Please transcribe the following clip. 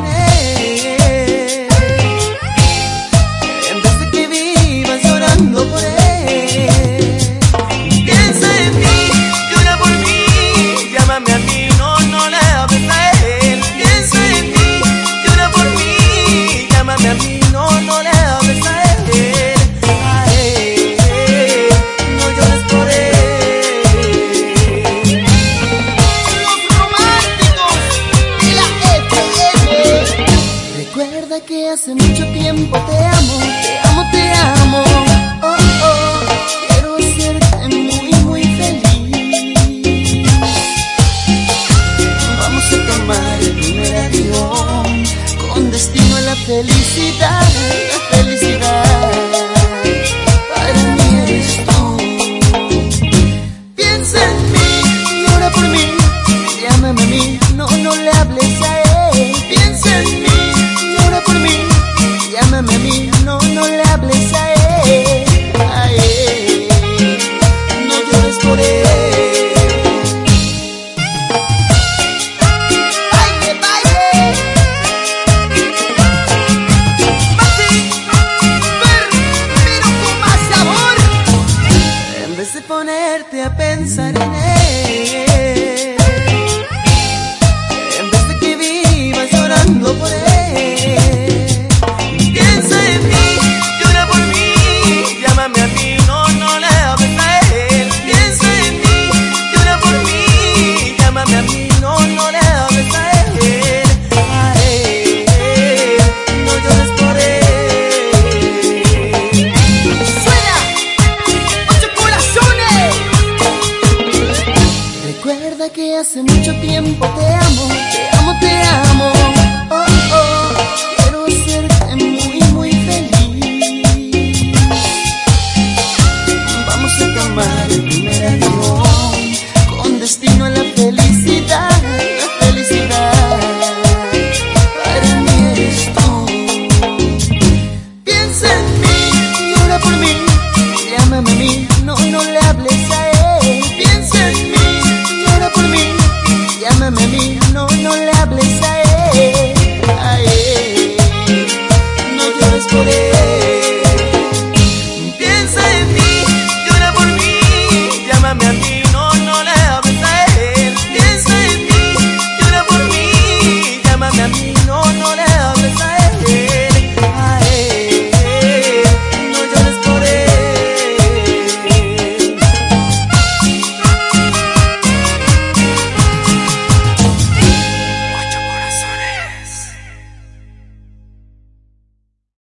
él, en vez de que vivas llorando por él. Piensa en mí, llora por mí, llámame a mí, no le hables a él. Piensa en mí, llora por mí, llámame a mí, no le hables a él. Recuerda que hace mucho tiempo te amo, te amo, te amo. Oh, oh, quiero hacerte muy, muy feliz. Vamos a tomar el primer avión con destino a la felicidad, la felicidad.